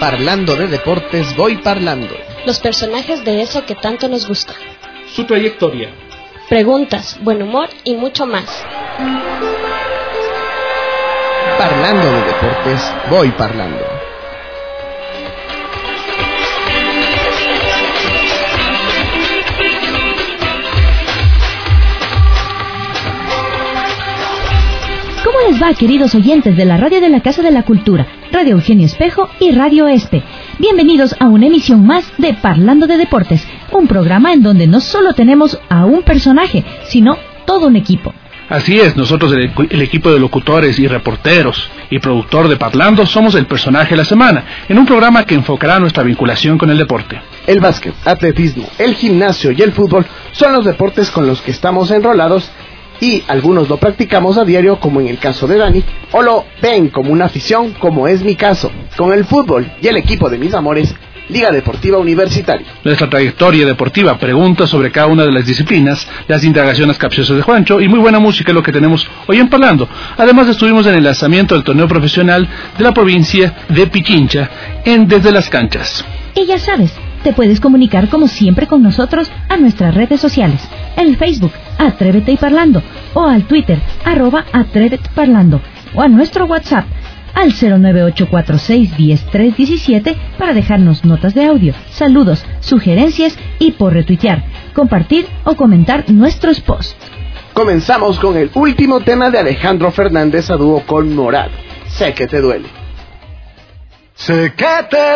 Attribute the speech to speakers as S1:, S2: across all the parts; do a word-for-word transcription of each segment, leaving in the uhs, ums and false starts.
S1: Parlando de deportes, voy parlando.
S2: Los personajes de eso que tanto nos gusta.
S3: Su trayectoria.
S2: Preguntas, buen humor y mucho más.
S1: Parlando de deportes, voy parlando.
S4: ¿Cómo les va, queridos oyentes de la radio de la Casa de la Cultura, Radio Eugenio Espejo y Radio Espe? Bienvenidos a una emisión más de Parlando de Deportes, un programa en donde no solo tenemos a un personaje, sino todo un equipo.
S3: Así es, nosotros el, el equipo de locutores y reporteros y productor de Parlando somos el personaje de la semana, en un programa que enfocará nuestra vinculación con el deporte.
S1: El básquet, atletismo, el gimnasio y el fútbol son los deportes con los que estamos enrolados y algunos lo practicamos a diario, como en el caso de Dani, o lo ven como una afición, como es mi caso, con el fútbol y el equipo de mis amores, Liga Deportiva Universitaria.
S3: Nuestra trayectoria deportiva, preguntas sobre cada una de las disciplinas, las indagaciones capciosas de Juancho y muy buena música es lo que tenemos hoy en Parlando. Además estuvimos en el lanzamiento del torneo profesional de la provincia de Pichincha en Desde las Canchas.
S4: Y ya sabes, te puedes comunicar como siempre con nosotros a nuestras redes sociales, en el Facebook, Atrévete y Parlando, o al Twitter, arroba Atrévete Parlando, o a nuestro WhatsApp, al cero nueve ocho cuatro seis uno cero tres uno siete para dejarnos notas de audio, saludos, sugerencias y por retuitear, compartir o comentar nuestros posts.
S1: Comenzamos con el último tema de Alejandro Fernández a dúo con Morado, Sé que te duele.
S5: Sé que te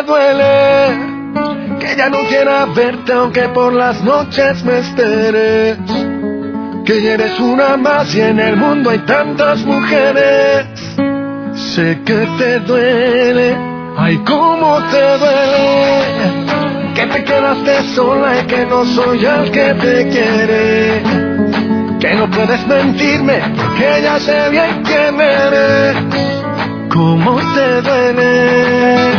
S5: duele, que ya no quiera verte aunque por las noches me esperes, que ya eres una más y en el mundo hay tantas mujeres. Sé que te duele, ay cómo te duele, que te quedaste sola y que no soy el que te quiere, que no puedes mentirme porque ya sé bien quién eres. ¿Cómo te duele?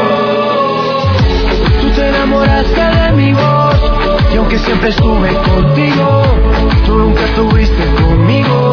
S5: Tú te enamoraste de mi voz y aunque siempre estuve contigo, tú nunca estuviste conmigo.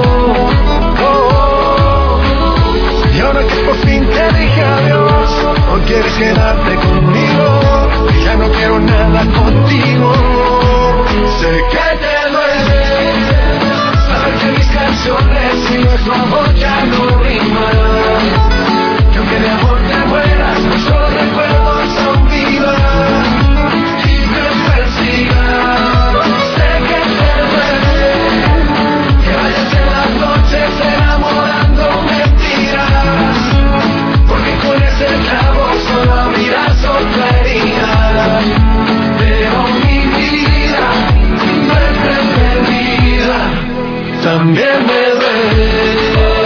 S5: Y ahora que por fin te dije adiós, hoy quieres quedarte conmigo, y ya no quiero nada contigo. Sé que te duele saber que mis canciones y nuestro amor ya no riman, que aunque de amor te mueras, nuestros recuerdos son vida y me persigan. Sé que te duele que vayas en las noches enamorando mentiras, porque con ese clavo solo abrirás otra herida. Pero mi vida no es perdida, también me duele.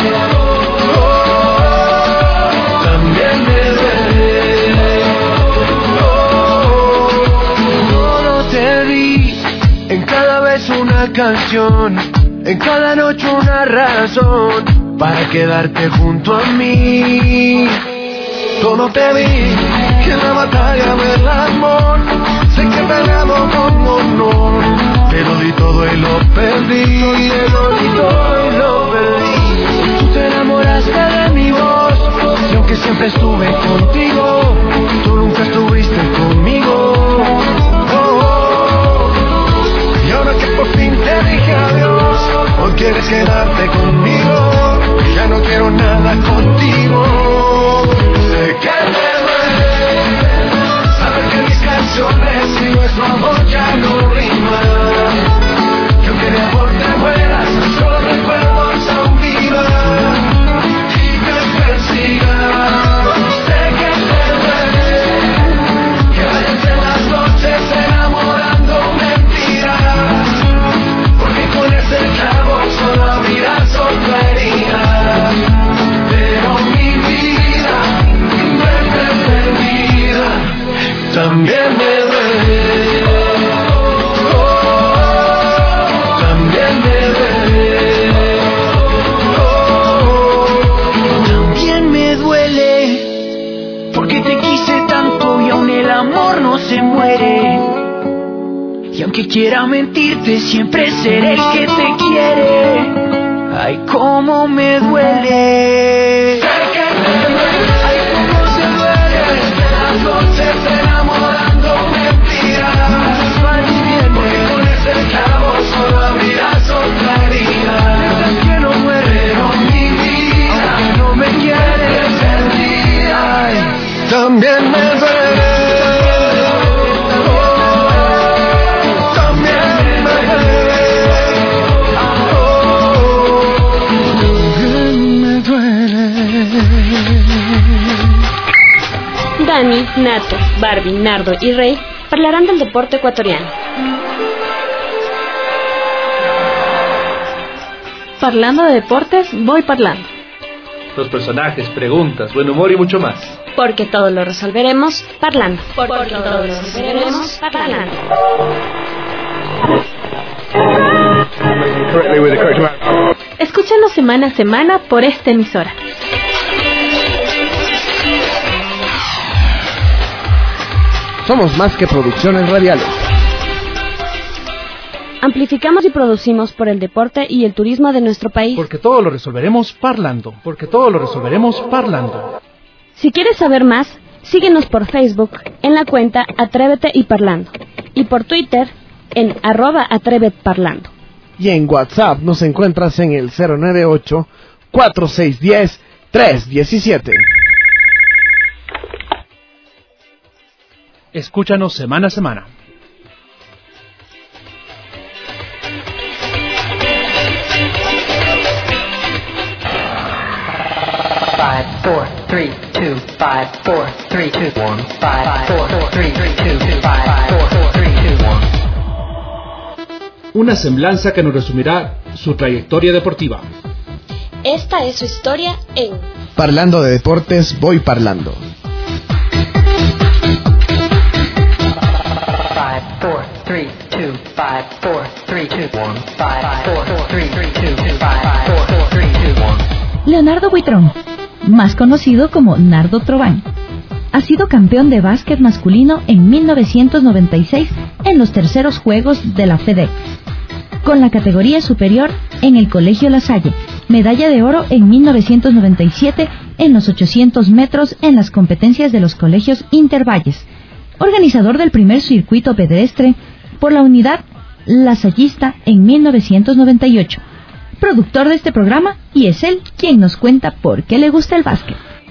S5: Una canción, en cada noche una razón para quedarte junto a mí. Todo te di, que en la batalla del amor sé que peleamos con honor, pero di todo y lo perdí, lo di todo y lo perdí. Tú te enamoraste de mi voz y aunque siempre estuve contigo, tú nunca estuviste conmigo. Y ahora que por fin te dije adiós, hoy quieres quedarte conmigo, y ya no quiero nada contigo. Sé que te duele saber que mis canciones y nuestro amor ya no riman, que aunque de amor te mueras, nuestros recuerdos aún vivan y me persigan. Sé que te duele que vayas en las noches enamorando mentiras, porque con ese clavo solo abrirás otra herida. Pero mi vida no es perdida, también me duele. Oh, también me duele. Oh, también me duele, porque te quise tanto y aún el amor no se muere. Y aunque quiera mentirte, siempre seré el que te quiere. Ay, cómo me duele. Sé que te duele. Ay, cómo te duele.
S2: Dani, Nato, Barbie, Nardo y Rey hablarán del deporte ecuatoriano.
S6: Parlando de deportes, voy parlando.
S3: Los personajes, preguntas, buen humor y mucho más.
S2: Porque todo lo resolveremos parlando. Porque, Porque todo lo resolveremos parlando.
S6: Escúchanos semana a semana por esta emisora.
S1: Somos más que producciones radiales.
S2: Amplificamos y producimos por el deporte y el turismo de nuestro país.
S3: Porque todo lo resolveremos parlando. Porque todo lo resolveremos parlando.
S2: Si quieres saber más, síguenos por Facebook en la cuenta Atrévete y Parlando. Y por Twitter en arroba Atrévete Parlando.
S1: Y en WhatsApp nos encuentras en el cero nueve ocho, cuatro seis uno cero, tres uno siete.
S3: Escúchanos semana a semana.
S7: five, four, three, two, five, four, three, two, one, five, four, three, two, five, four, three, two, one.
S3: Una semblanza que nos resumirá su trayectoria deportiva.
S2: Esta es su historia en
S1: Parlando de deportes, voy parlando.
S7: five, four, three, two, five, four, three, two, one, five, four, three, two, five, four, three, two, one.
S4: Leonardo Buitrón, más conocido como Nardo Trován, ha sido campeón de básquet masculino en mil novecientos noventa y seis en los terceros Juegos de la FEDEC, con la categoría superior en el Colegio La Salle, medalla de oro en mil novecientos noventa y siete en los ochocientos metros en las competencias de los colegios Intervalles, organizador del primer circuito pedestre por la unidad lasallista en mil novecientos noventa y ocho, productor de este programa, y es él quien nos cuenta por qué le gusta el básquet.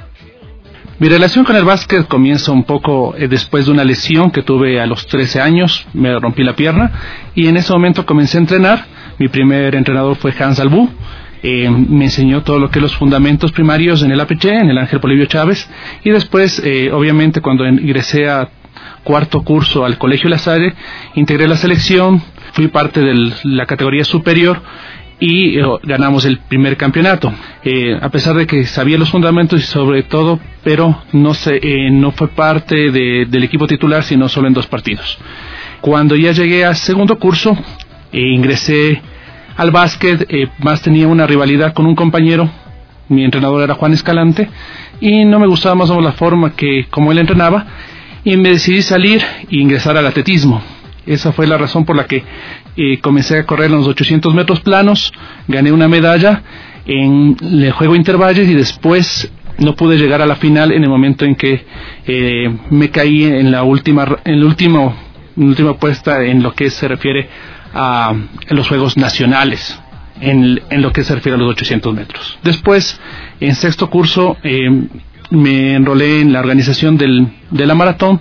S3: Mi relación con el básquet comienza un poco eh, después de una lesión que tuve a los trece años, me rompí la pierna y en ese momento comencé a entrenar. Mi primer entrenador fue Hans Albú, eh, me enseñó todo lo que es los fundamentos primarios en el A P C, en el Ángel Polibio Chávez, y después, eh, obviamente, cuando ingresé a cuarto curso al Colegio La Salle, integré la selección, fui parte de la categoría superior y eh, ganamos el primer campeonato, eh, a pesar de que sabía los fundamentos y sobre todo, pero no se, eh, no fue parte de, del equipo titular, sino solo en dos partidos. Cuando ya llegué al segundo curso, eh, ingresé al básquet, eh, más tenía una rivalidad con un compañero, mi entrenador era Juan Escalante, y no me gustaba más o menos la forma que como él entrenaba, y me decidí salir e ingresar al atletismo. Esa fue la razón por la que eh, comencé a correr en los ochocientos metros planos, gané una medalla en el juego Intervalles y después no pude llegar a la final en el momento en que eh, me caí en la última, en el último, en la última puesta en lo que se refiere a, a los Juegos Nacionales, en, en lo que se refiere a los ochocientos metros. Después, en sexto curso, eh, me enrolé en la organización del, de la maratón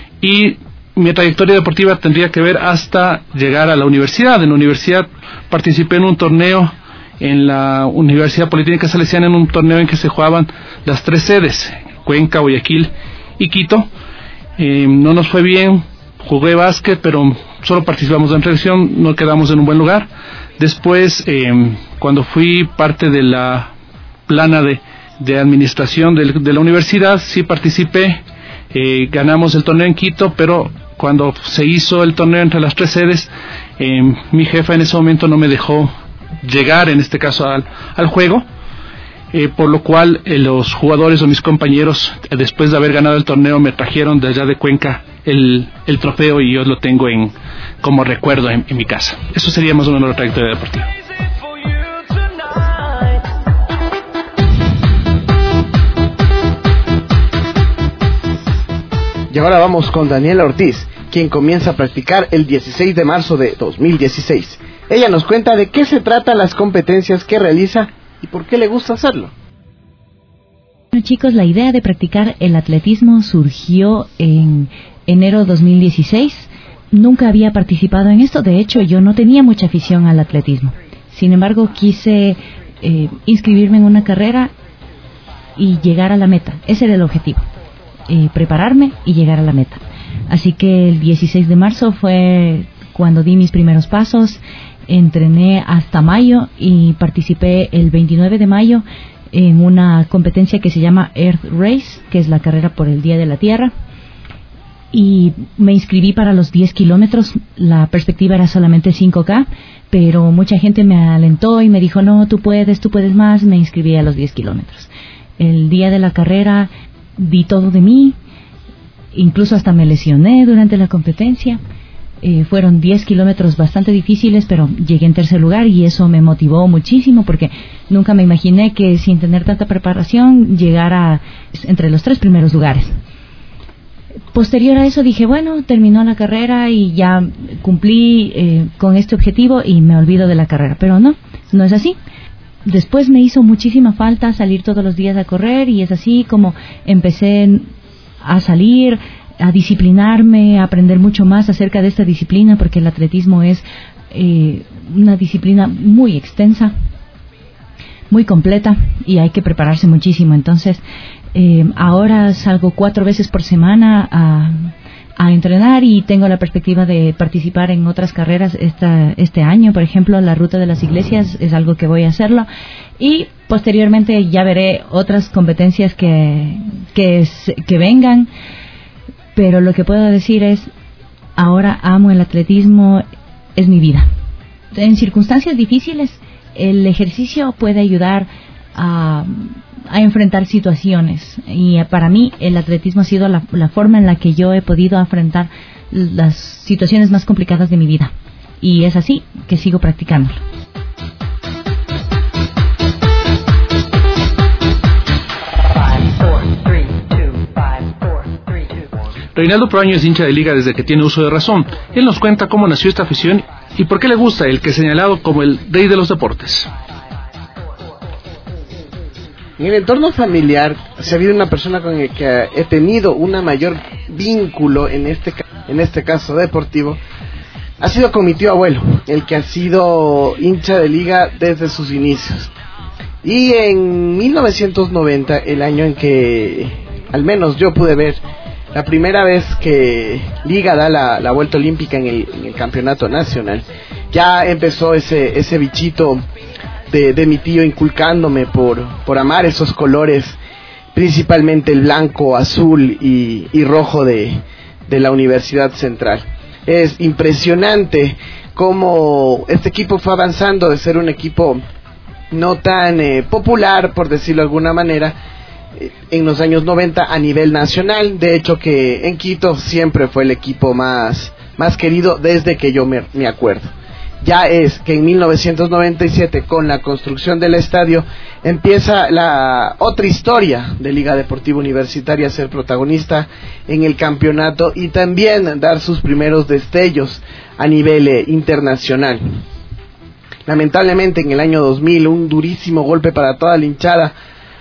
S3: y mi trayectoria deportiva tendría que ver hasta llegar a la universidad. En la universidad participé en un torneo, en la Universidad Politécnica Salesiana, en un torneo en que se jugaban las tres sedes, Cuenca, Guayaquil y Quito. Eh, no nos fue bien, jugué básquet, pero solo participamos en selección, no quedamos en un buen lugar. Después, eh, cuando fui parte de la plana de, de administración de, de la universidad, sí participé, eh, ganamos el torneo en Quito, pero cuando se hizo el torneo entre las tres sedes, eh, mi jefa en ese momento no me dejó llegar, en este caso, al, al juego, eh, por lo cual eh, los jugadores o mis compañeros, eh, después de haber ganado el torneo, me trajeron de allá de Cuenca el, el trofeo y yo lo tengo en como recuerdo en, en mi casa. Eso sería más o menos la trayectoria deportiva.
S1: Y ahora vamos con Daniela Ortiz, quien comienza a practicar el dieciséis de marzo de dos mil dieciséis. Ella nos cuenta de qué se tratan las competencias que realiza y por qué le gusta hacerlo.
S4: Bueno, chicos, la idea de practicar el atletismo surgió en enero de dos mil dieciséis. Nunca había participado en esto, de hecho yo no tenía mucha afición al atletismo. Sin embargo, quise eh, inscribirme en una carrera y llegar a la meta. Ese era el objetivo. eh, prepararme y llegar a la meta. Así que el dieciséis de marzo fue cuando di mis primeros pasos, entrené hasta mayo y participé el veintinueve de mayo en una competencia que se llama Earth Race, que es la carrera por el Día de la Tierra, y me inscribí para los diez kilómetros. La perspectiva era solamente cinco K, pero mucha gente me alentó y me dijo, no, tú puedes, tú puedes más. Me inscribí a los diez kilómetros. El día de la carrera di todo de mí, incluso hasta me lesioné durante la competencia. Eh, fueron diez kilómetros bastante difíciles, pero llegué en tercer lugar y eso me motivó muchísimo porque nunca me imaginé que sin tener tanta preparación llegara entre los tres primeros lugares. Posterior a eso dije, bueno, terminó la carrera y ya cumplí eh, con este objetivo y me olvido de la carrera, pero no, no es así. Después me hizo muchísima falta salir todos los días a correr y es así como empecé a salir, a disciplinarme, a aprender mucho más acerca de esta disciplina, porque el atletismo es eh, una disciplina muy extensa, muy completa y hay que prepararse muchísimo. Entonces, eh, ahora salgo cuatro veces por semana a, a entrenar y tengo la perspectiva de participar en otras carreras esta, este año. Por ejemplo, la Ruta de las Iglesias es algo que voy a hacerlo y posteriormente ya veré otras competencias que, que, que vengan. Pero lo que puedo decir es, ahora amo el atletismo, es mi vida. En circunstancias difíciles, el ejercicio puede ayudar a, a enfrentar situaciones. Y para mí, el atletismo ha sido la, la forma en la que yo he podido enfrentar las situaciones más complicadas de mi vida. Y es así que sigo practicándolo.
S3: Reinaldo Proaño es hincha de Liga desde que tiene uso de razón. Él nos cuenta cómo nació esta afición y por qué le gusta el que es señalado como el rey de los deportes.
S1: En el entorno familiar, si ha habido una persona con la que he tenido un mayor vínculo en este, en este caso deportivo, ha sido con mi tío abuelo, el que ha sido hincha de Liga desde sus inicios. Y en mil novecientos noventa, el año en que al menos yo pude ver la primera vez que Liga da la, la vuelta olímpica en el, en el campeonato nacional, ya empezó ese, ese bichito de, de mi tío inculcándome por, por amar esos colores, principalmente el blanco, azul y, y rojo de, de la Universidad Central. Es impresionante cómo este equipo fue avanzando de ser un equipo no tan eh, popular, por decirlo de alguna manera, en los años noventa a nivel nacional. De hecho que en Quito siempre fue el equipo más, más querido desde que yo me, me acuerdo. Ya es que en mil novecientos noventa y siete, con la construcción del estadio, empieza la otra historia de Liga Deportiva Universitaria a ser protagonista en el campeonato y también dar sus primeros destellos a nivel eh, internacional. Lamentablemente en el año dos mil, un durísimo golpe para toda la hinchada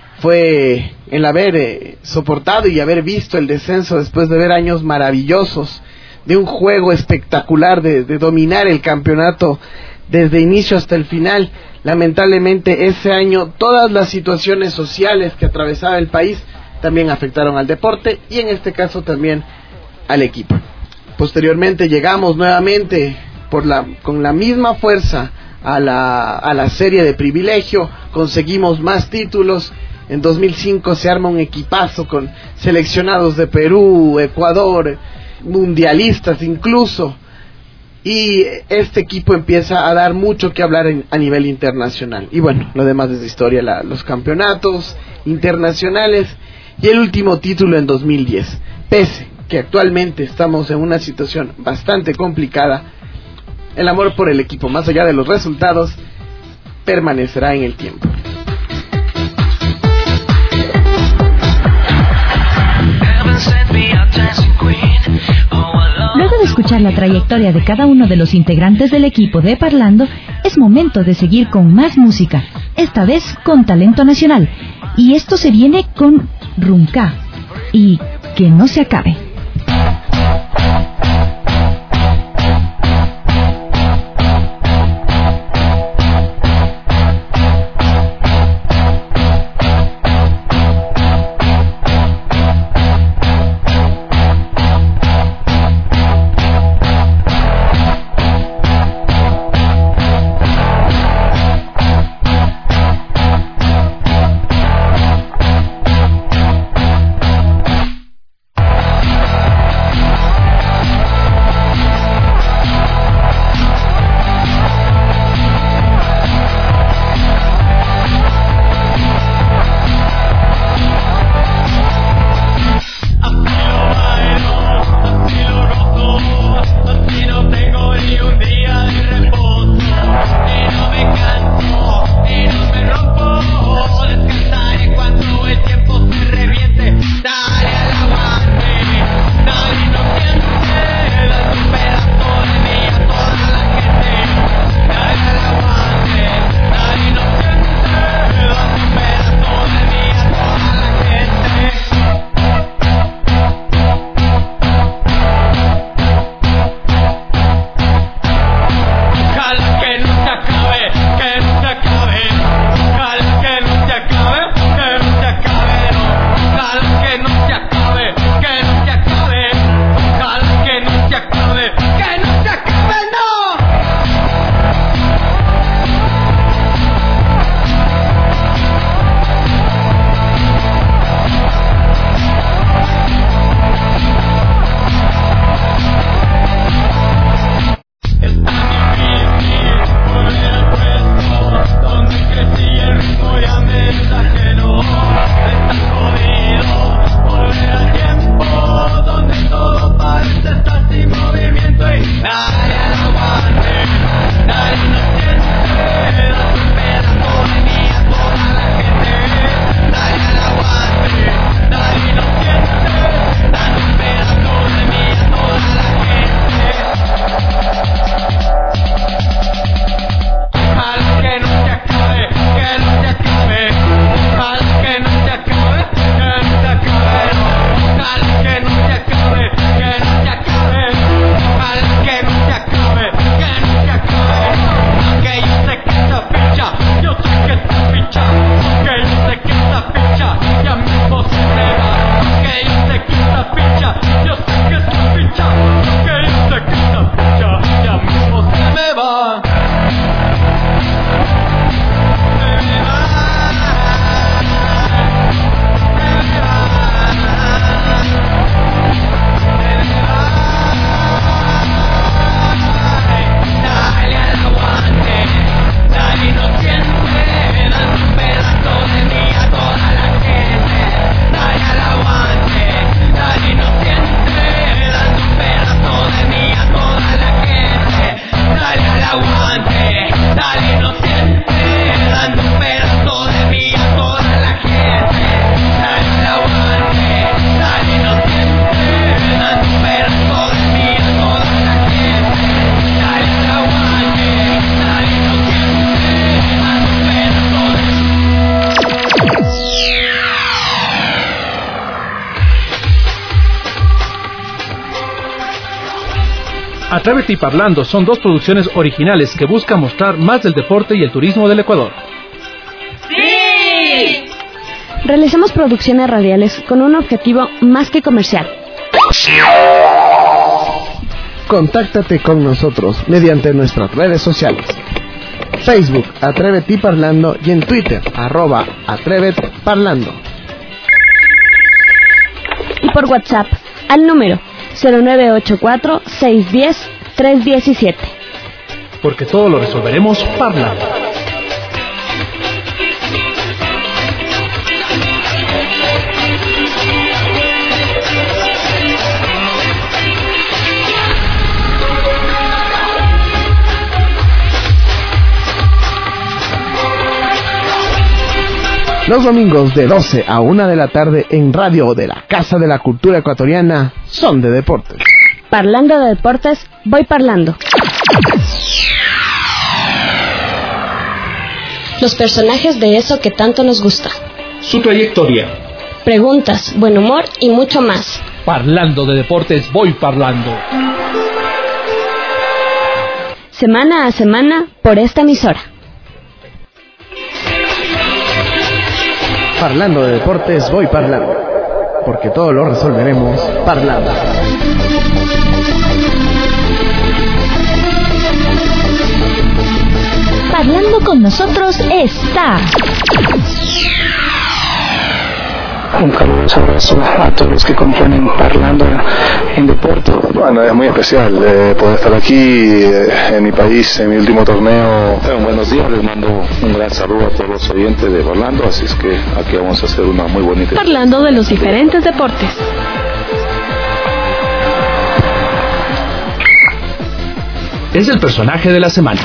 S1: fue el haber eh, soportado y haber visto el descenso después de ver años maravillosos, de un juego espectacular, de, de dominar el campeonato desde inicio hasta el final. Lamentablemente ese año todas las situaciones sociales que atravesaba el país también afectaron al deporte y en este caso también al equipo. Posteriormente llegamos nuevamente por la, con la misma fuerza a la, a la serie de privilegio, conseguimos más títulos. En dos mil cinco se arma un equipazo con seleccionados de Perú, Ecuador, mundialistas incluso, y este equipo empieza a dar mucho que hablar en, a nivel internacional. Y bueno, lo demás es historia, la, los campeonatos internacionales y el último título en dos mil diez. Pese que actualmente estamos en una situación bastante complicada, el amor por el equipo, más allá de los resultados, permanecerá en el tiempo.
S4: Luego de escuchar la trayectoria de cada uno de los integrantes del equipo de Parlando, es momento de seguir con más música, esta vez con talento nacional. Y esto se viene con Runca y Que no se acabe.
S3: Atrévete y Parlando son dos producciones originales que buscan mostrar más del deporte y el turismo del Ecuador.
S2: ¡Sí! Realizamos producciones radiales con un objetivo más que comercial.
S1: Contáctate con nosotros mediante nuestras redes sociales. Facebook, Atrévete y Parlando, y en Twitter, arroba Atrévete Parlando.
S2: Y por WhatsApp, al número cero nueve ocho cuatro, seis uno cero, tres uno siete.
S3: Porque todo lo resolveremos parlando.
S1: Los domingos de doce a una de la tarde en Radio de la Casa de la Cultura Ecuatoriana son de deportes.
S2: Parlando de deportes, voy parlando. Los personajes de eso que tanto nos gusta.
S3: Su trayectoria.
S2: Preguntas, buen humor y mucho más.
S3: Parlando de deportes, voy parlando.
S2: Semana a semana por esta emisora.
S1: Parlando de deportes, voy parlando. Porque todo lo resolveremos parlando.
S4: Parlando con nosotros está.
S8: Un caluroso abrazo a todos los que componen Parlando en Deporte.
S9: Bueno, es muy especial eh, poder estar aquí eh, en mi país, en mi último torneo.
S10: Bueno, buenos días, les mando un gran saludo a todos los oyentes de Parlando, así es que aquí vamos a hacer una muy bonita.
S6: Parlando de los diferentes deportes.
S3: Es el personaje de la semana.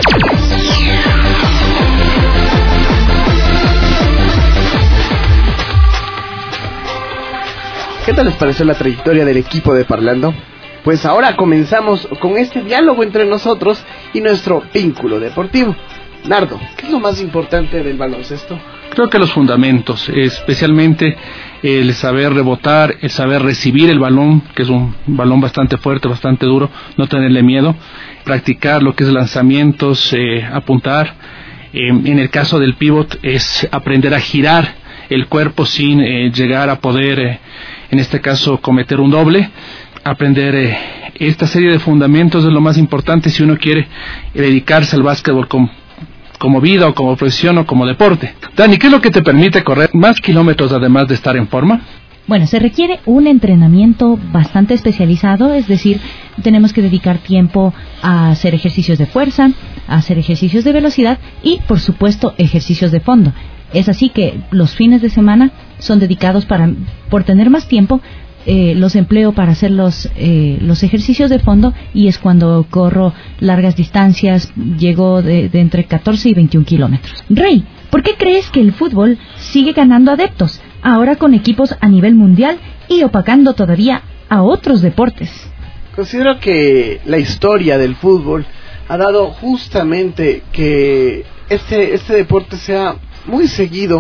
S1: ¿Qué tal les pareció la trayectoria del equipo de Parlando? Pues ahora comenzamos con este diálogo entre nosotros y nuestro vínculo deportivo. Nardo, ¿qué es lo más importante del baloncesto?
S3: Creo que los fundamentos, especialmente el saber rebotar, el saber recibir el balón, que es un balón bastante fuerte, bastante duro, no tenerle miedo, practicar lo que es lanzamientos, eh, apuntar. Eh, en el caso del pivot es aprender a girar el cuerpo sin eh, llegar a poder, eh, en este caso, cometer un doble. Aprender eh, esta serie de fundamentos es lo más importante si uno quiere dedicarse al básquetbol como, como vida o como profesión o como deporte. Dani, ¿qué es lo que te permite correr más kilómetros además de estar en forma?
S4: Bueno, se requiere un entrenamiento bastante especializado, es decir, tenemos que dedicar tiempo a hacer ejercicios de fuerza, a hacer ejercicios de velocidad y, por supuesto, ejercicios de fondo. Es así que los fines de semana son dedicados para, por tener más tiempo, eh, los empleo para hacer los, eh, los ejercicios de fondo, y es cuando corro largas distancias, llego de, de entre catorce y veintiún kilómetros. Rey, ¿por qué crees que el fútbol sigue ganando adeptos, ahora con equipos a nivel mundial y opacando todavía a otros deportes?
S1: Considero que la historia del fútbol ha dado justamente que este, este deporte sea muy seguido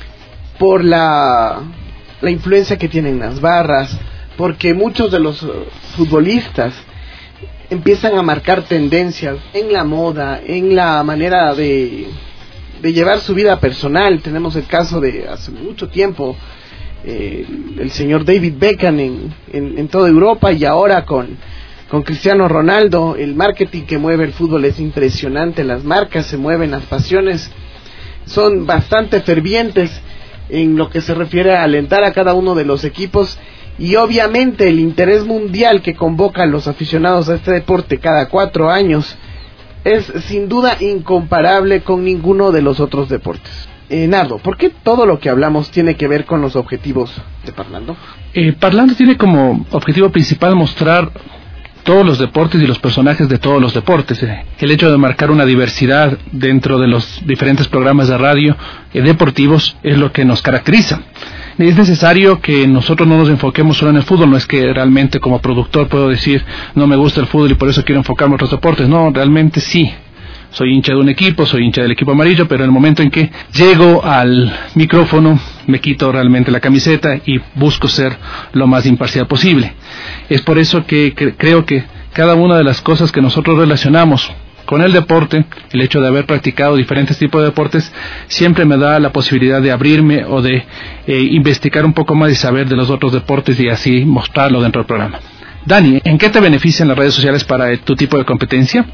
S1: por la, la influencia que tienen las barras, porque muchos de los futbolistas empiezan a marcar tendencias en la moda, en la manera de, de llevar su vida personal. Tenemos el caso de hace mucho tiempo eh, el señor David Beckham en, en, en toda Europa, y ahora con, con Cristiano Ronaldo. El marketing que mueve el fútbol es impresionante, las marcas se mueven, las pasiones son bastante fervientes en lo que se refiere a alentar a cada uno de los equipos, y obviamente el interés mundial que convoca a los aficionados a este deporte cada cuatro años es sin duda incomparable con ninguno de los otros deportes. Eh, Nardo, ¿por qué todo lo que hablamos tiene que ver con los objetivos de Parlando?
S3: Eh, Parlando tiene como objetivo principal mostrar todos los deportes y los personajes de todos los deportes. Eh, el hecho de marcar una diversidad dentro de los diferentes programas de radio eh, deportivos es lo que nos caracteriza. Es necesario que nosotros no nos enfoquemos solo en el fútbol. No es que realmente como productor puedo decir no me gusta el fútbol y por eso quiero enfocarme en otros deportes. No, realmente sí. Soy hincha de un equipo, soy hincha del equipo amarillo, pero en el momento en que llego al micrófono me quito realmente la camiseta y busco ser lo más imparcial posible. Es por eso que, que creo que cada una de las cosas que nosotros relacionamos con el deporte, el hecho de haber practicado diferentes tipos de deportes, siempre me da la posibilidad de abrirme o de eh, investigar un poco más y saber de los otros deportes y así mostrarlo dentro del programa. Dani, ¿en qué te benefician las redes sociales para eh, tu tipo de competencia?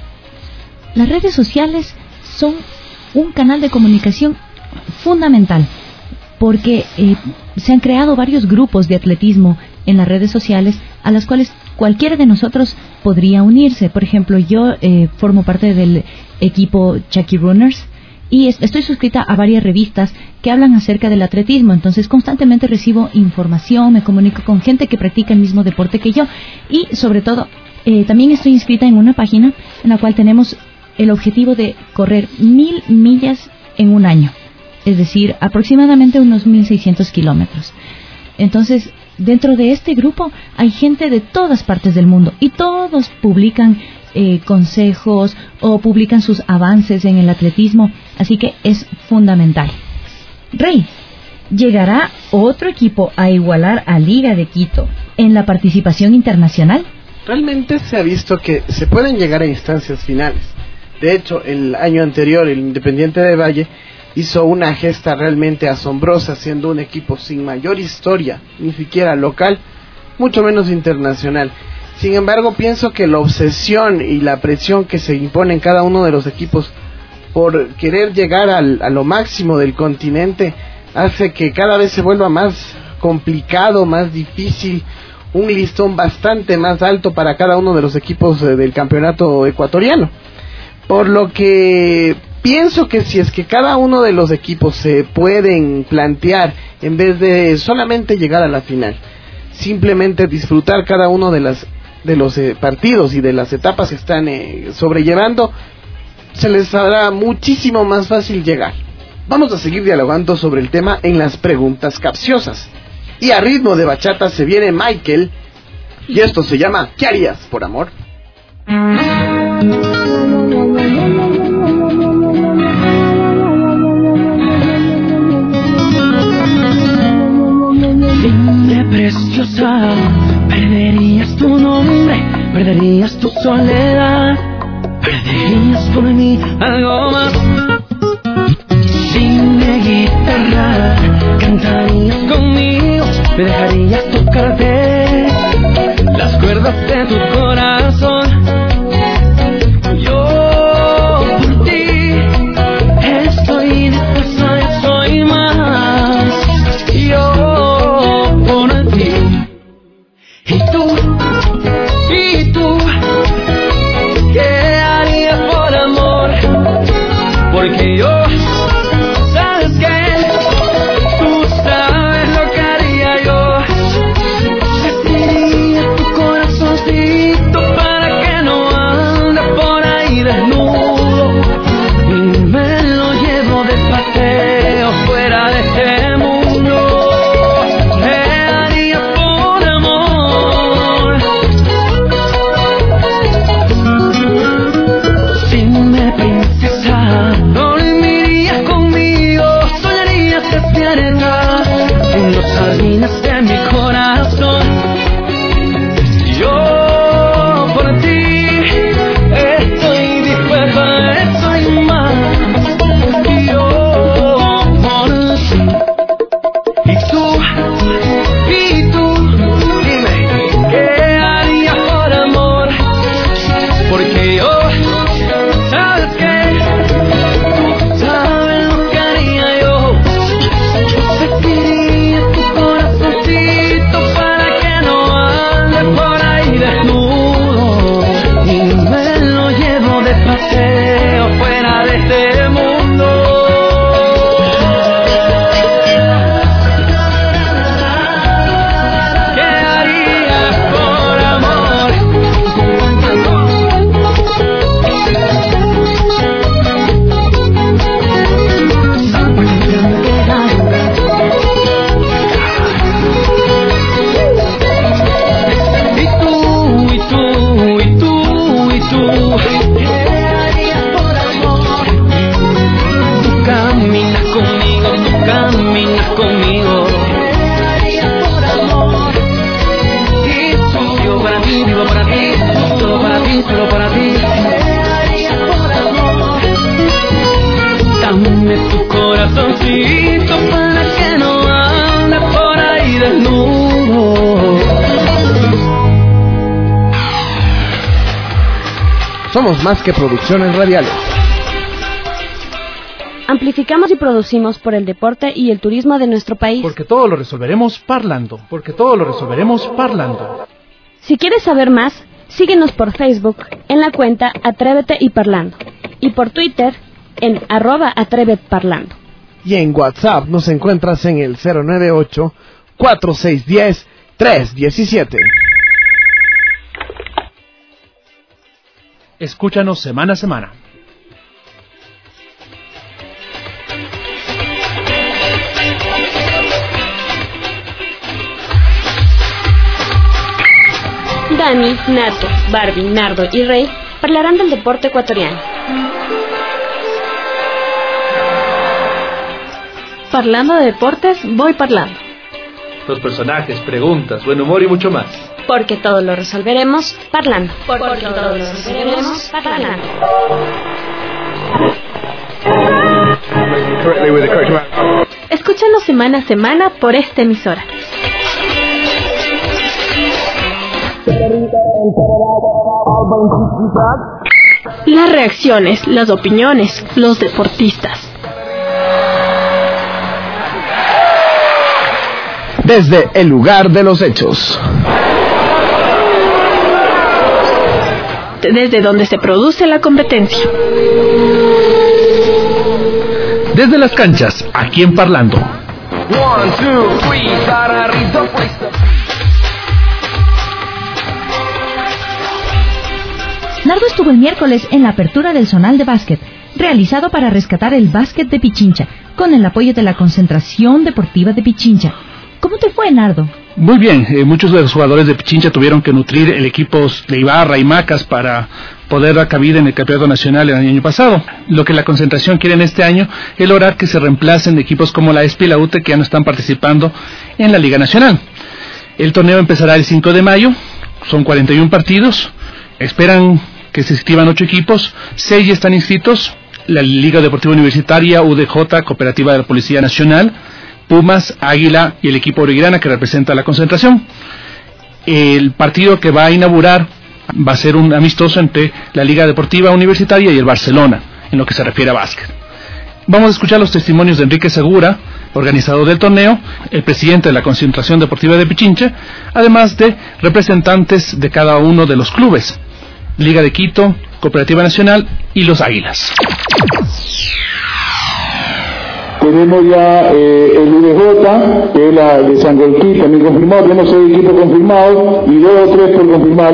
S4: Las redes sociales son un canal de comunicación fundamental, porque eh, se han creado varios grupos de atletismo en las redes sociales a las cuales cualquiera de nosotros podría unirse. Por ejemplo, yo eh, formo parte del equipo Chucky Runners y es, estoy suscrita a varias revistas que hablan acerca del atletismo, entonces constantemente recibo información, me comunico con gente que practica el mismo deporte que yo y sobre todo eh, también estoy inscrita en una página en la cual tenemos el objetivo de correr mil millas en un año, es decir, aproximadamente unos mil seiscientos kilómetros. Entonces, dentro de este grupo hay gente de todas partes del mundo y todos publican eh, consejos o publican sus avances en el atletismo, así que es fundamental. Rey, ¿llegará otro equipo a igualar a Liga de Quito en la participación internacional?
S1: Realmente se ha visto que se pueden llegar a instancias finales. De hecho, el año anterior el Independiente de Valle hizo una gesta realmente asombrosa, siendo un equipo sin mayor historia, ni siquiera local, mucho menos internacional. Sin embargo, pienso que la obsesión y la presión que se impone en cada uno de los equipos por querer llegar al, a lo máximo del continente hace que cada vez se vuelva más complicado, más difícil, un listón bastante más alto para cada uno de los equipos eh, del campeonato ecuatoriano. Por lo que pienso que si es que cada uno de los equipos se pueden plantear, en vez de solamente llegar a la final, simplemente disfrutar cada uno de las de los eh, partidos y de las etapas que están eh, sobrellevando, se les hará muchísimo más fácil llegar. Vamos a seguir dialogando sobre el tema en las preguntas capciosas. Y a ritmo de bachata se viene Michael, y esto se llama ¿Qué harías por amor?
S11: Dime, preciosa, perderías tu nombre, perderías tu soledad, perderías por mí algo más. Dime, guitarra, cantarías conmigo, me dejarías tocarte las cuerdas de tu corazón. Yo por ti estoy dispuesto a eso y más. Yo por ti y tú, y tú, ¿qué harías por amor? Porque yo, ¿sabes qué? Tú sabes lo que haría yo. Partiría tu corazoncito corazoncito para que no ande por ahí desnudo.
S1: Somos más que producciones radiales.
S2: Amplificamos y producimos por el deporte y el turismo de nuestro país.
S3: Porque todo lo resolveremos parlando. Porque todo lo resolveremos parlando.
S2: Si quieres saber más, síguenos por Facebook en la cuenta Atrévete y Parlando. Y por Twitter en arroba atrevetparlando.
S1: Y en WhatsApp nos encuentras en el cero nueve ocho, cuatro seis uno cero, tres uno siete.
S3: Escúchanos semana a semana.
S2: Dani, Nato, Barbie, Nardo y Rey hablarán del deporte ecuatoriano.
S6: Parlando de deportes, voy parlando.
S3: Los personajes, preguntas, buen humor y mucho más.
S2: Porque todo lo resolveremos parlando.
S6: Porque, Porque todo lo resolveremos parlando. Escúchanos semana a semana por esta emisora. Las reacciones, las opiniones, los deportistas.
S1: Desde el lugar de los hechos.
S6: Desde donde se produce la competencia.
S3: Desde las canchas, aquí en Parlando.
S11: One, two, three,
S4: Nardo estuvo el miércoles en la apertura del Zonal de Básquet, realizado para rescatar el básquet de Pichincha, con el apoyo de la Concentración Deportiva de Pichincha. ¿Cómo te fue, Nardo?
S3: Muy bien, eh, muchos de los jugadores de Pichincha tuvieron que nutrir el equipo de Ibarra y Macas para poder dar cabida en el campeonato nacional el año pasado. Lo que la concentración quiere en este año es lograr que se reemplacen equipos como la E S P y la U T E que ya no están participando en la Liga Nacional. El torneo empezará el cinco de mayo, son cuarenta y uno partidos, esperan que se inscriban ocho equipos, seis ya están inscritos, la Liga Deportiva Universitaria, U D J, Cooperativa de la Policía Nacional, Pumas, Águila y el equipo Origrana que representa a la concentración. El partido que va a inaugurar va a ser un amistoso entre la Liga Deportiva Universitaria y el Barcelona, en lo que se refiere a básquet. Vamos a escuchar los testimonios de Enrique Segura, organizador del torneo, el presidente de la Concentración Deportiva de Pichincha, además de representantes de cada uno de los clubes, Liga de Quito, Cooperativa Nacional y los Águilas.
S12: Tenemos ya eh, el U D J, que es la de Sangolquí, también confirmado. Tenemos seis equipos confirmados y dos o tres por confirmar.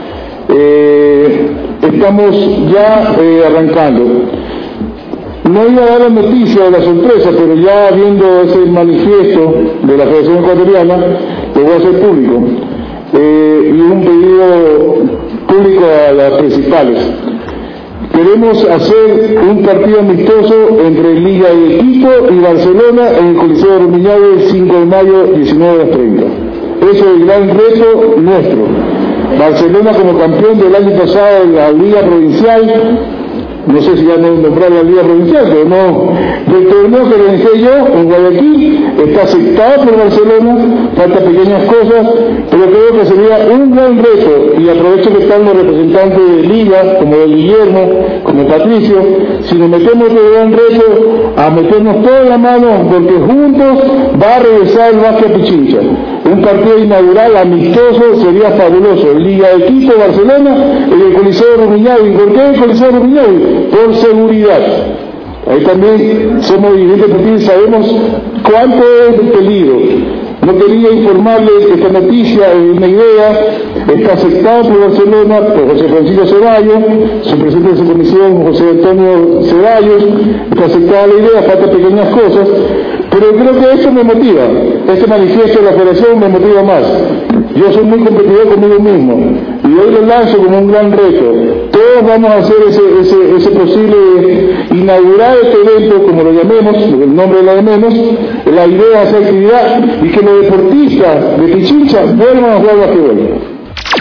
S12: Eh, estamos ya eh, arrancando. No iba a dar la noticia de la sorpresa, pero ya viendo ese manifiesto de la Federación Ecuatoriana, lo voy a hacer público. Eh, y un pedido público a las principales. Queremos hacer un partido amistoso entre Liga de Quito y Barcelona en el Coliseo de Rumiñahui el cinco de mayo, diecinueve a treinta. Ese es el gran reto nuestro. Barcelona como campeón del año pasado en la Liga Provincial, no sé si ya no nombrar la Liga Provincial, pero no, del torneo que organizé yo en Guayaquil, está aceptado por Barcelona, faltan pequeñas cosas, pero creo que sería un gran reto, y aprovecho que están los representantes de Liga, como de Guillermo, como Patricio, si nos metemos este gran reto, a meternos toda la mano, porque juntos va a regresar el básquet Pichincha. Un partido inaugural amistoso sería fabuloso. Liga de Quito, Barcelona, en el Coliseo de Rumiñahui. ¿Por qué el Coliseo de Rumiñahui? Por seguridad. Ahí también somos dirigentes deportivos y sabemos cuánto es el peligro. No quería informarles que esta noticia es una idea, está aceptada por Barcelona, por José Francisco Ceballos, su presidente de su comisión, José Antonio Ceballos, está aceptada la idea, faltan pequeñas cosas, pero creo que esto me motiva, este manifiesto de la Federación me motiva más. Yo soy muy competidor conmigo mismo y hoy lo lanzo como un gran reto. Todos vamos a hacer ese, ese, ese posible inaugurar este evento, como lo llamemos, el nombre lo llamemos, la idea de hacer actividad y que los deportistas de Pichincha vuelvan a jugar basquetbol.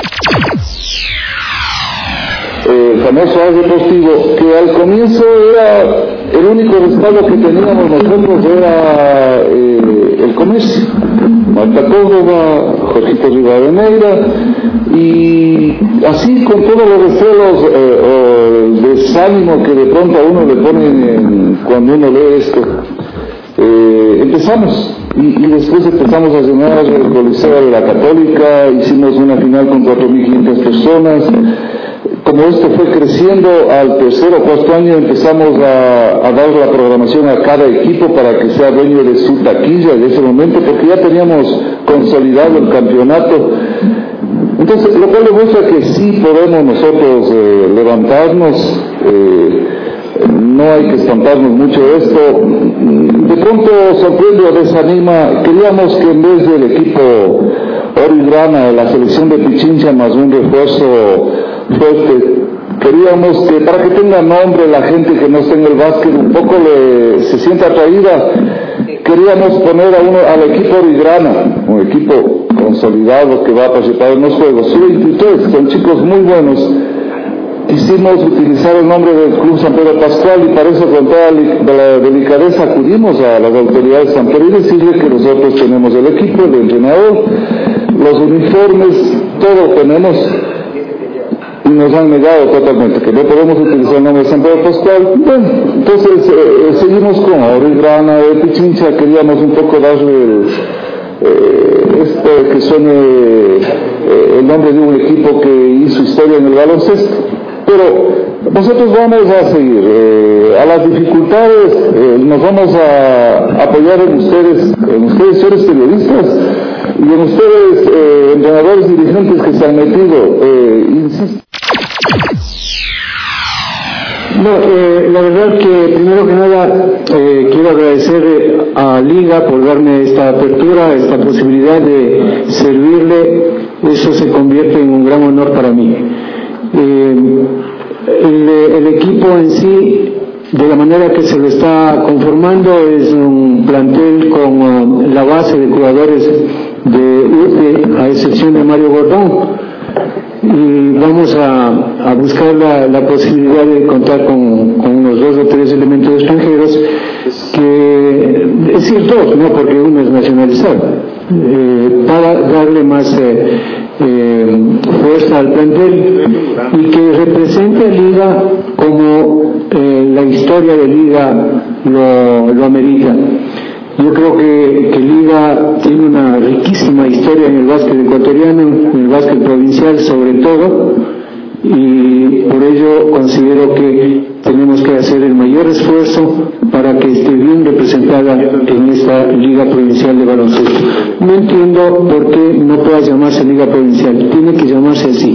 S12: El famoso deportivo que al comienzo era el único respaldo que teníamos nosotros era eh, el comercio. Marta Córdoba, Jorgito Rivadeneira, y así con todos los recelos eh, o el desánimo que de pronto a uno le ponen en, cuando uno lee esto, eh, empezamos y, y después empezamos a llenar el Coliseo de la Católica, hicimos una final con cuatro mil quinientas personas. Como esto fue creciendo, al tercer o cuarto año empezamos a, a dar la programación a cada equipo para que sea dueño de su taquilla en ese momento, porque ya teníamos consolidado el campeonato. Entonces, lo cual demuestra que sí podemos nosotros eh, levantarnos, eh, no hay que espantarnos mucho de esto. De pronto sorprende o desanima. Queríamos que en vez del equipo Oro y Grana de la selección de Pichincha más un refuerzo fuerte, queríamos que para que tenga nombre la gente que no está en el básquet un poco le, se sienta atraída, queríamos poner a uno al equipo Oro y Grana, un equipo consolidado que va a participar en los juegos sub veintitrés, son chicos muy buenos. Quisimos utilizar el nombre del Club San Pedro Pascual y para eso con toda la delicadeza acudimos a las autoridades de San Pedro y decirle que nosotros tenemos el equipo, el entrenador, los uniformes, todo lo tenemos, y nos han negado totalmente que no podemos utilizar el nombre de San Pedro Pascual. Bueno, entonces eh, seguimos con Oro y Grana de Pichincha, queríamos un poco darle el, eh, este, que suene eh, el nombre de un equipo que hizo historia en el baloncesto. Pero nosotros vamos a seguir, eh, a las dificultades eh, nos vamos a apoyar en ustedes, en ustedes señores periodistas y en ustedes eh, entrenadores dirigentes que se han metido, eh, insisto.
S8: No, eh, la verdad que primero que nada eh, quiero agradecer a Liga por darme esta apertura, esta posibilidad de servirle. Eso se convierte en un gran honor para mí. Eh, el, el equipo en sí, de la manera que se lo está conformando, es un plantel con uh, la base de jugadores de U T E, a excepción de Mario Gordón, y vamos a, a buscar la, la posibilidad de contar con, con unos dos o tres elementos extranjeros, que es cierto, no porque uno es nacionalizado, eh, para darle más eh, eh, fuerza al plantel y que represente a Liga como eh, la historia de Liga lo, lo amerita. Yo creo que, que Liga tiene una riquísima historia en el básquet ecuatoriano, en el básquet provincial sobre todo, y por ello considero que tenemos que hacer el mayor esfuerzo para que esté bien representada en esta Liga Provincial de Baloncesto. No entiendo por qué no pueda llamarse Liga Provincial, tiene que llamarse así.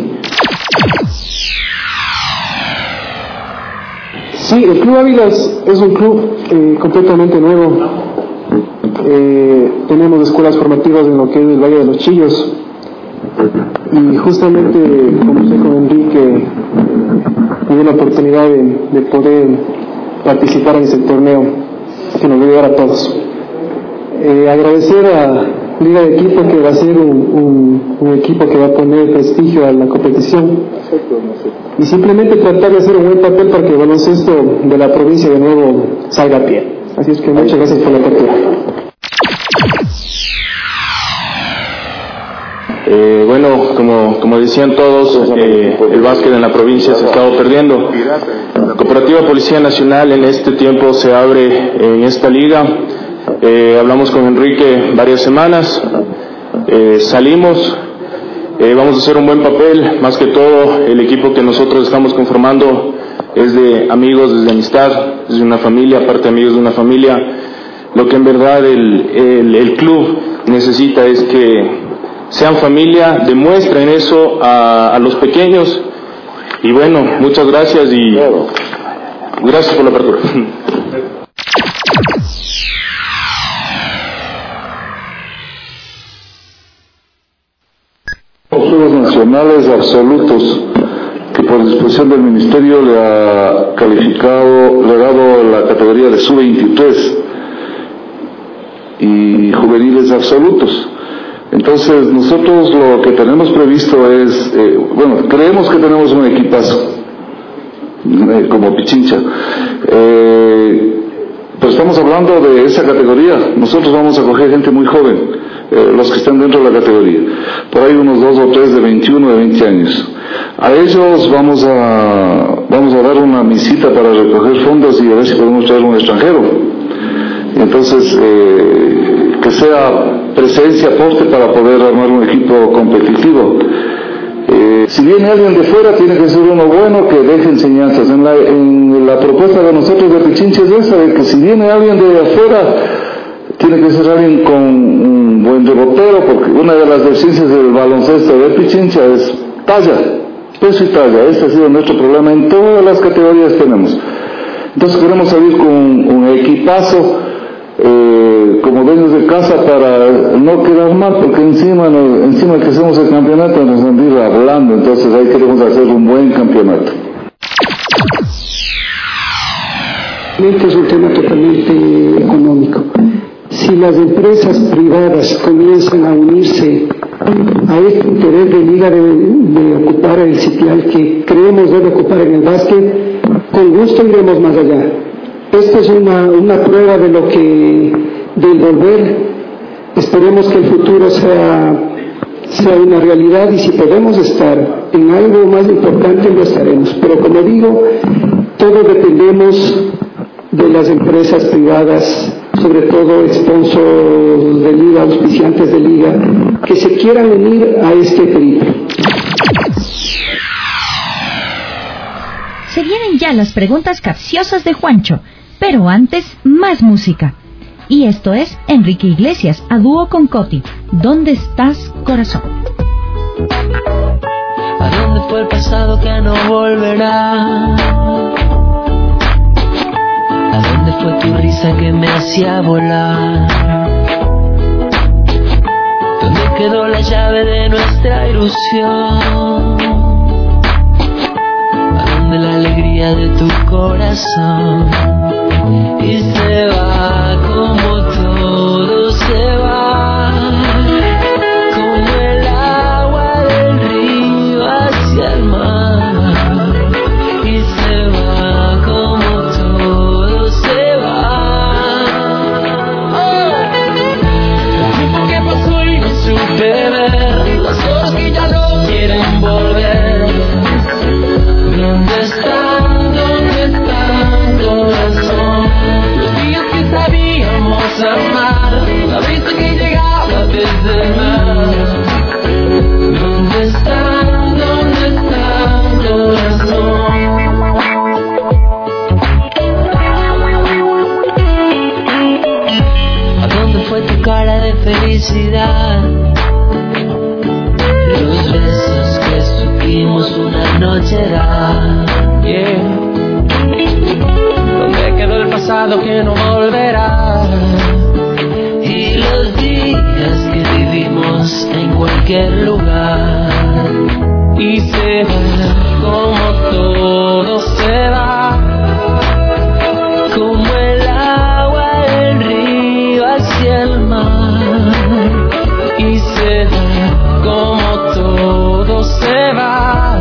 S13: Sí, el Club Ávilas es un club eh, completamente nuevo. Eh, tenemos escuelas formativas en lo que es el Valle de los Chillos y justamente conversé con Enrique, me dio la oportunidad de, de poder participar en ese torneo que nos va a ayudar a todos. Eh, agradecer a Liga de Equipo, que va a ser un, un, un equipo que va a poner prestigio a la competición y simplemente tratar de hacer un buen papel para que el baloncesto de la provincia de nuevo salga a pie. Así es que muchas gracias por la apertura.
S14: Eh, bueno, como, como decían todos, eh, el básquet en la provincia se ha estado perdiendo. La Cooperativa Policía Nacional en este tiempo se abre en esta liga. Eh, hablamos con Enrique varias semanas, eh, salimos, eh, vamos a hacer un buen papel. Más que todo, el equipo que nosotros estamos conformando es de amigos, desde amistad, es de una familia, aparte de amigos de una familia. Lo que en verdad el, el, el club necesita es que sean familia, demuestren eso a, a los pequeños. Y bueno, muchas gracias y gracias por la apertura.
S12: Juegos nacionales absolutos que por disposición del Ministerio le ha calificado, le ha dado la categoría de sub veintitrés y juveniles absolutos. Entonces nosotros lo que tenemos previsto es, eh, bueno, creemos que tenemos un equipazo eh, como Pichincha. Eh, pero estamos hablando de esa categoría. Nosotros vamos a coger gente muy joven, eh, los que están dentro de la categoría. Por ahí unos dos o tres de veintiuno, de veinte años. A ellos vamos a, vamos a dar una visita para recoger fondos y a ver si podemos traer un extranjero. Entonces, eh, que sea presencia, aporte para poder armar un equipo competitivo. Eh, si viene alguien de fuera, tiene que ser uno bueno que deje enseñanzas. En la, en la propuesta de nosotros de Pichincha es esa, de que si viene alguien de afuera, tiene que ser alguien con un buen rebotero, porque una de las deficiencias del baloncesto de Pichincha es talla, peso y talla. Este ha sido nuestro problema en todas las categorías que tenemos. Entonces queremos salir con un equipazo, Eh, como dueños de casa, para no quedar mal, porque encima no, encima que hacemos el campeonato nos van a ir hablando. Entonces ahí queremos hacer un buen campeonato.
S13: Este es un tema totalmente económico. Si las empresas privadas comienzan a unirse a este interés de Liga de, de ocupar el sitial que creemos debe ocupar en el básquet, con gusto iremos más allá. Esta es una, una prueba de lo que, del volver. Esperemos que el futuro sea, sea una realidad, y si podemos estar en algo más importante lo estaremos. Pero como digo, todos dependemos de las empresas privadas, sobre todo sponsors de liga, auspiciantes de liga, que se quieran unir a este periplo.
S4: Se vienen ya las preguntas capciosas de Juancho, pero antes, más música. Y esto es Enrique Iglesias, a dúo con Coti. ¿Dónde estás, corazón?
S11: ¿A dónde fue el pasado que no volverá? ¿A dónde fue tu risa que me hacía volar? ¿Dónde quedó la llave de nuestra ilusión? De la alegría de tu corazón, y se va como todo se va, como el agua del río hacia el mar, y se va como todo se va. El tiempo que pasó y no supe ver, las horas que ya no quieren volver. ¿Dónde están? ¿Dónde están, corazón? Los días que sabíamos amar, la brisa que llegaba desde el mar. ¿Dónde están? ¿Dónde están, corazón? ¿A dónde fue tu cara de felicidad? Los besos que supimos una noche dar, yeah. ¿Dónde quedó el pasado que no volverá? Y los días que vivimos en cualquier lugar, y se va como todo se va, como el agua del río hacia el mar, y se va como todo se va.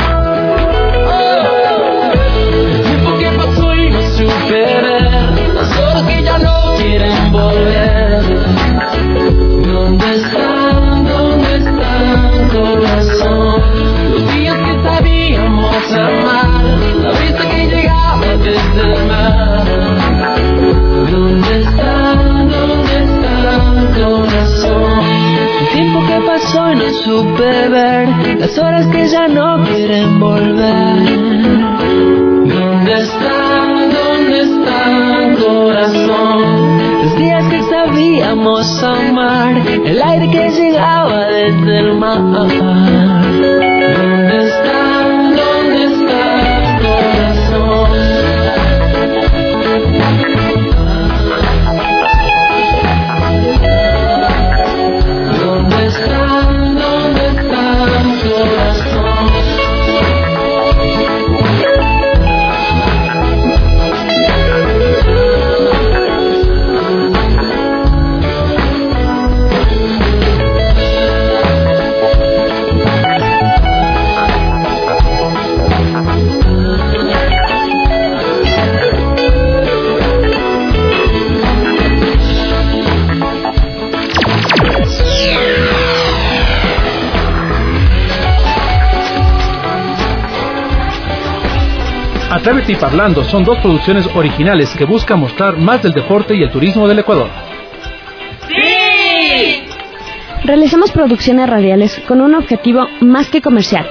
S11: El tiempo que pasó y no supe ver, las horas que ya no quieren volver. ¿Dónde están? ¿Dónde están, corazón? Los días que sabíamos amar, la brisa que llegaba desde el mar. ¿Dónde están? ¿Dónde están, corazón? El tiempo que pasó y no supe ver, las horas que ya no quieren volver. ¿Dónde están? ¿Dónde están, corazón? Los días que sabíamos amar, el aire que llegaba desde el mar. ¿Dónde están? ¿Dónde están, corazón? ¿Dónde están? ¿Dónde están, corazón?
S3: Atrévete y Parlando son dos producciones originales que buscan mostrar más del deporte y el turismo del Ecuador.
S2: ¡Sí! Realizamos producciones radiales con un objetivo más que comercial.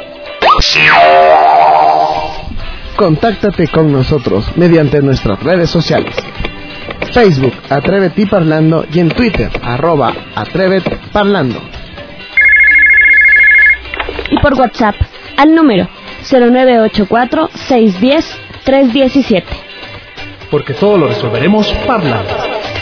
S1: Contáctate con nosotros mediante nuestras redes sociales. Facebook, Atrévete y Parlando, y en Twitter, arroba Atrévete Parlando.
S2: Y por WhatsApp, al número cero nueve ocho cuatro, seis uno cero, tres uno siete.
S3: Porque todo lo resolveremos parlando.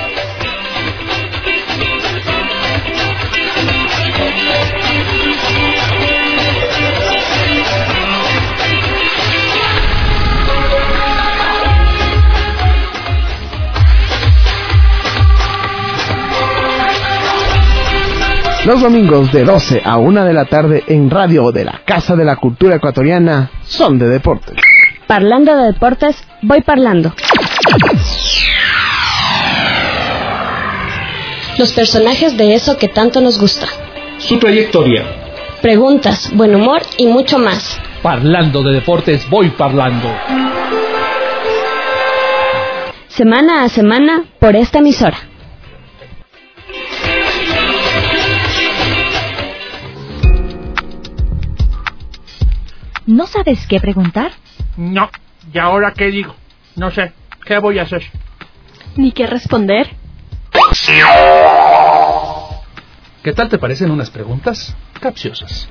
S1: Los domingos de doce a una de la tarde en Radio de la Casa de la Cultura Ecuatoriana son de deportes.
S2: Parlando de deportes, voy parlando. Los personajes de eso que tanto nos gusta.
S3: Su trayectoria.
S2: Preguntas, buen humor y mucho más.
S3: Parlando de deportes, voy parlando.
S2: Semana a semana por esta emisora.
S4: ¿No sabes qué preguntar?
S15: No, ¿y ahora qué digo? No sé, ¿qué voy a hacer?
S6: ¿Ni qué responder?
S3: ¿Qué tal te parecen unas preguntas capciosas?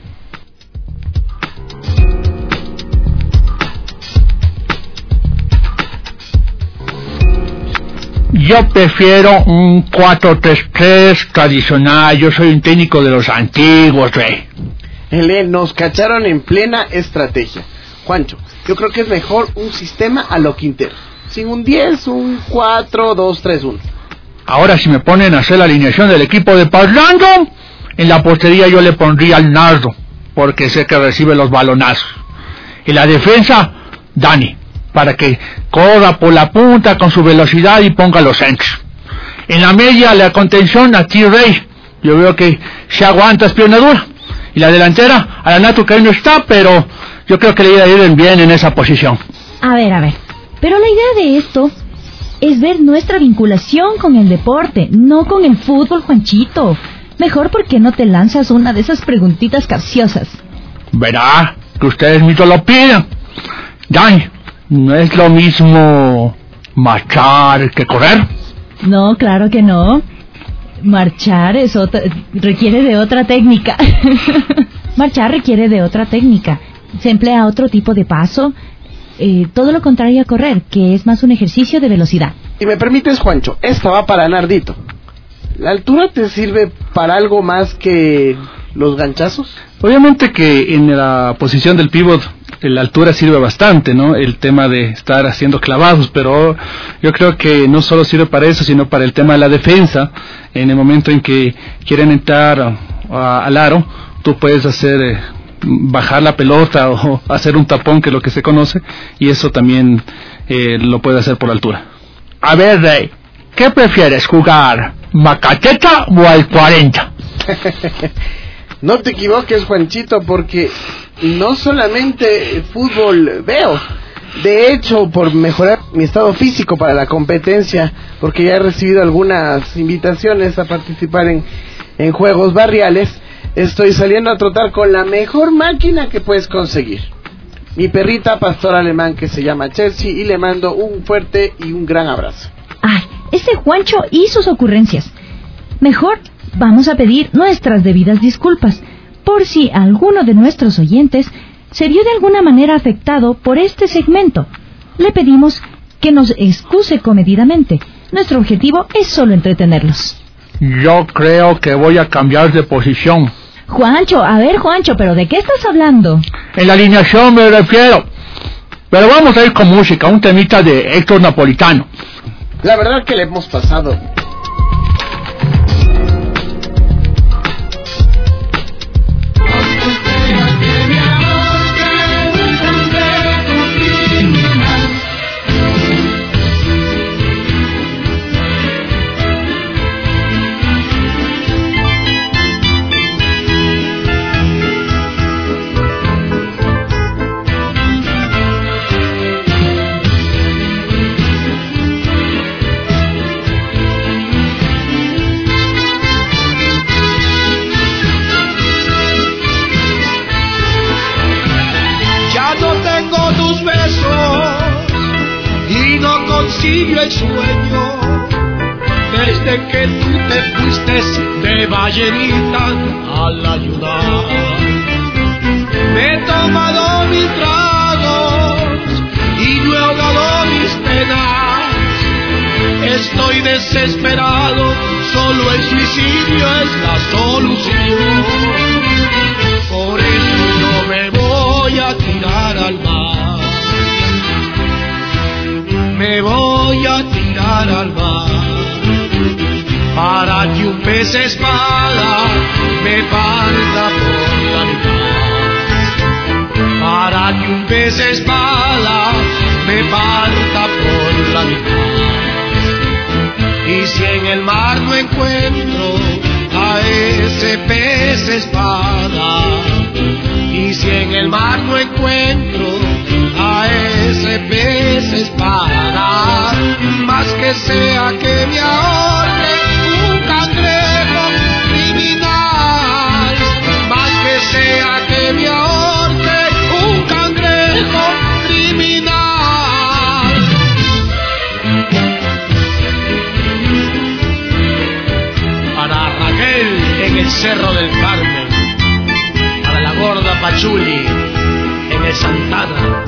S15: Yo prefiero un cuatro tres tres tradicional, yo soy un técnico de los antiguos, rey.
S1: Ele, nos cacharon en plena estrategia. Juancho, yo creo que es mejor un sistema a lo Quintero. Sin un diez, un cuatro dos tres uno.
S15: Ahora si me ponen a hacer la alineación del equipo de Parlando, en la portería yo le pondría al Nardo, porque sé que recibe los balonazos. En la defensa, Dani, para que corra por la punta con su velocidad y ponga los centros. En la media, la contención a T-Ray, yo veo que se aguanta, es pierna dura. Y la delantera, a la Natu que ahí no está, pero yo creo que le iba a ir bien en esa posición.
S4: A ver, a ver, pero la idea de esto es ver nuestra vinculación con el deporte, no con el fútbol, Juanchito. Mejor porque no te lanzas una de esas preguntitas capciosas.
S15: Verá, que ustedes mismos lo piden. Dani, ¿no es lo mismo marchar que correr?
S4: No, claro que no. Marchar es otra, requiere de otra técnica. Marchar requiere de otra técnica. Se emplea otro tipo de paso. Eh, todo lo contrario a correr, que es más un ejercicio de velocidad.
S1: Si me permites, Juancho, esta va para Nardito. ¿La altura te sirve para algo más que los ganchazos?
S3: Obviamente que en la posición del pívot la altura sirve bastante, ¿no? El tema de estar haciendo clavados, pero yo creo que no solo sirve para eso, sino para el tema de la defensa. En el momento en que quieren entrar a, a, al aro, tú puedes hacer eh, bajar la pelota o hacer un tapón, que es lo que se conoce, y eso también eh, lo puede hacer por altura.
S15: A ver, Rey, ¿qué prefieres jugar? ¿Macacheta o al cuarenta?
S1: No te equivoques, Juanchito, porque no solamente fútbol veo. De hecho, por mejorar mi estado físico para la competencia, porque ya he recibido algunas invitaciones a participar en, en juegos barriales, estoy saliendo a trotar con la mejor máquina que puedes conseguir. Mi perrita pastor alemán, que se llama Chelsea, y le mando un fuerte y un gran abrazo.
S4: Ay, ese Juancho y sus ocurrencias. Mejor vamos a pedir nuestras debidas disculpas por si alguno de nuestros oyentes se vio de alguna manera afectado por este segmento. Le pedimos que nos excuse comedidamente. Nuestro objetivo es solo entretenerlos.
S15: Yo creo que voy a cambiar de posición.
S4: Juancho, a ver, Juancho, ¿pero de qué estás hablando?
S15: En la alineación me refiero. Pero vamos a ir con música, un temita de Héctor Napolitano.
S1: La verdad que le hemos pasado.
S16: suicidio el sueño. Desde que tú te fuiste de ballenita a la ayudar, me he tomado mis tragos y no he ahogado mis penas. Estoy desesperado, solo el suicidio es la solución. Por eso no me voy a tirar al mar, me voy a tirar al mar, para que un pez espada me parta por la mitad, para que un pez espada me parta por la mitad. Y si en el mar no encuentro a ese pez espada, y si en el mar no encuentro a ese pez espada, más que sea que me ahorre un cangrejo criminal, más que sea que me ahorre un cangrejo criminal. Para Raquel en el Cerro del Carmen, para la gorda Pachuli en el Santana,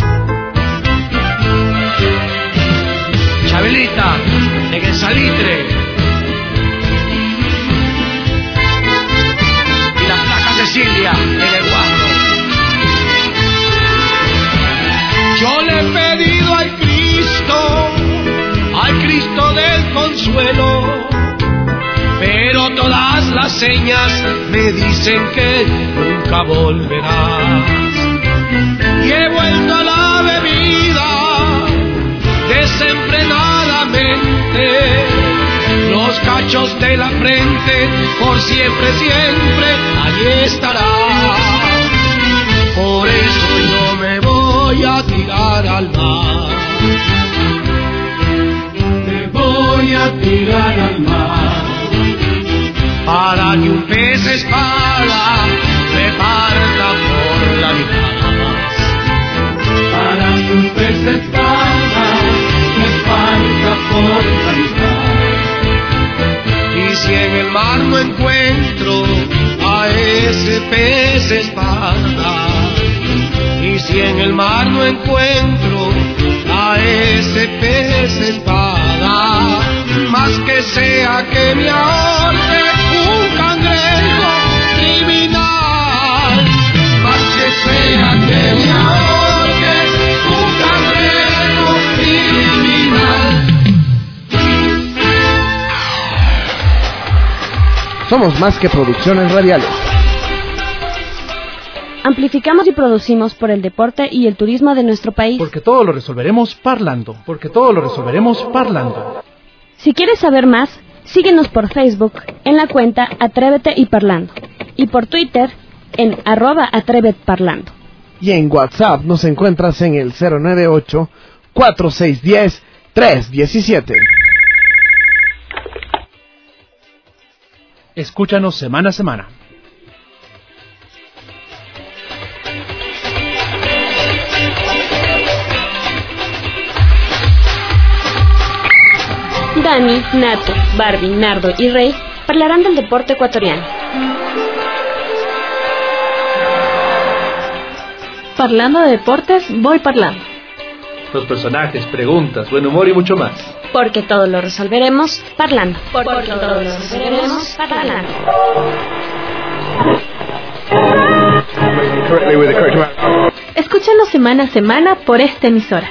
S16: Chabelita en el Salitre y la flaca Cecilia en el Guajo. Yo le he pedido al Cristo, al Cristo del Consuelo, pero todas las señas me dicen que nunca volverás. Y he vuelto a la bebida desenfrenadamente, los cachos de la frente por siempre, siempre allí estará. Por eso yo me voy a tirar al mar, me voy a tirar al mar, para que un pez espada me parta por la mitad, para que un pez espada me parta por la mitad. Y si en el mar no encuentro a ese pez espada, y si en el mar no encuentro a ese pez espada, más que sea que me ahorre un cangrejo criminal, más que sea que me ahorre un cangrejo criminal.
S1: Somos más que producciones radiales.
S2: Amplificamos y producimos por el deporte y el turismo de nuestro país.
S3: Porque todo lo resolveremos parlando. Porque todo lo resolveremos parlando.
S2: Si quieres saber más, síguenos por Facebook en la cuenta Atrévete y Parlando, y por Twitter en arroba Atrévete Parlando.
S1: Y en WhatsApp nos encuentras en el cero nueve ocho, cuatro seis uno cero, tres uno siete.
S3: Escúchanos semana a semana.
S2: Dani, Nato, Barbie, Nardo y Rey hablarán del deporte ecuatoriano.
S6: Parlando de deportes, voy parlando.
S3: Los personajes, preguntas, buen humor y mucho más.
S2: Porque todo lo resolveremos parlando. Porque, Porque todo lo resolveremos parlando.
S6: Escúchanos semana a semana por esta emisora.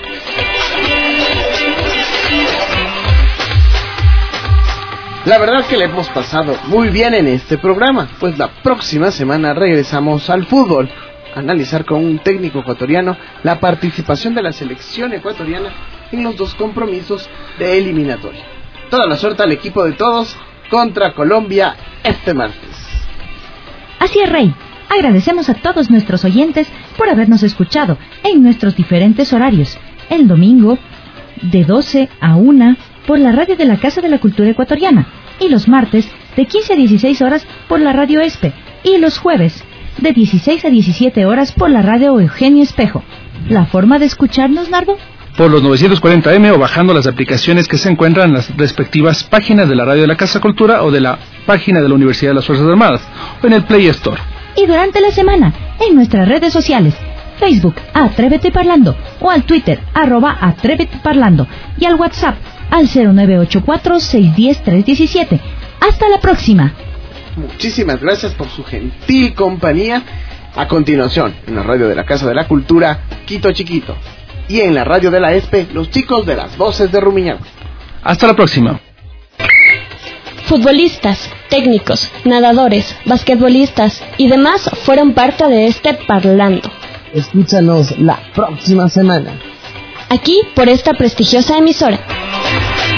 S1: La verdad que le hemos pasado muy bien en este programa, pues la próxima semana regresamos al fútbol, a analizar con un técnico ecuatoriano la participación de la selección ecuatoriana en los dos compromisos de eliminatoria. Toda la suerte al equipo de todos contra Colombia este martes.
S4: Así es, Rey. Agradecemos a todos nuestros oyentes por habernos escuchado en nuestros diferentes horarios. El domingo de doce a una por la radio de la Casa de la Cultura Ecuatoriana, y los martes de quince a dieciséis horas por la radio ESPE, y los jueves de dieciséis a diecisiete horas por la radio Eugenio Espejo. ¿La forma de escucharnos, Nardo?
S3: por los novecientos cuarenta eme o bajando las aplicaciones que se encuentran en las respectivas páginas de la Radio de la Casa Cultura o de la página de la Universidad de las Fuerzas Armadas o en el Play Store.
S4: Y durante la semana, en nuestras redes sociales, Facebook, Atrévete Parlando, o al Twitter, arroba Atrévete Parlando, y al WhatsApp, al cero nueve ocho cuatro, seis uno cero, tres uno siete. ¡Hasta la próxima!
S1: Muchísimas gracias por su gentil compañía. A continuación, en la Radio de la Casa de la Cultura, Quito Chiquito. Y en la Radio de la ESPE, los chicos de las voces de Rumiñahui.
S3: Hasta la próxima.
S2: Futbolistas, técnicos, nadadores, basquetbolistas y demás fueron parte de este Parlando.
S1: Escúchanos la próxima semana.
S2: Aquí por esta prestigiosa emisora.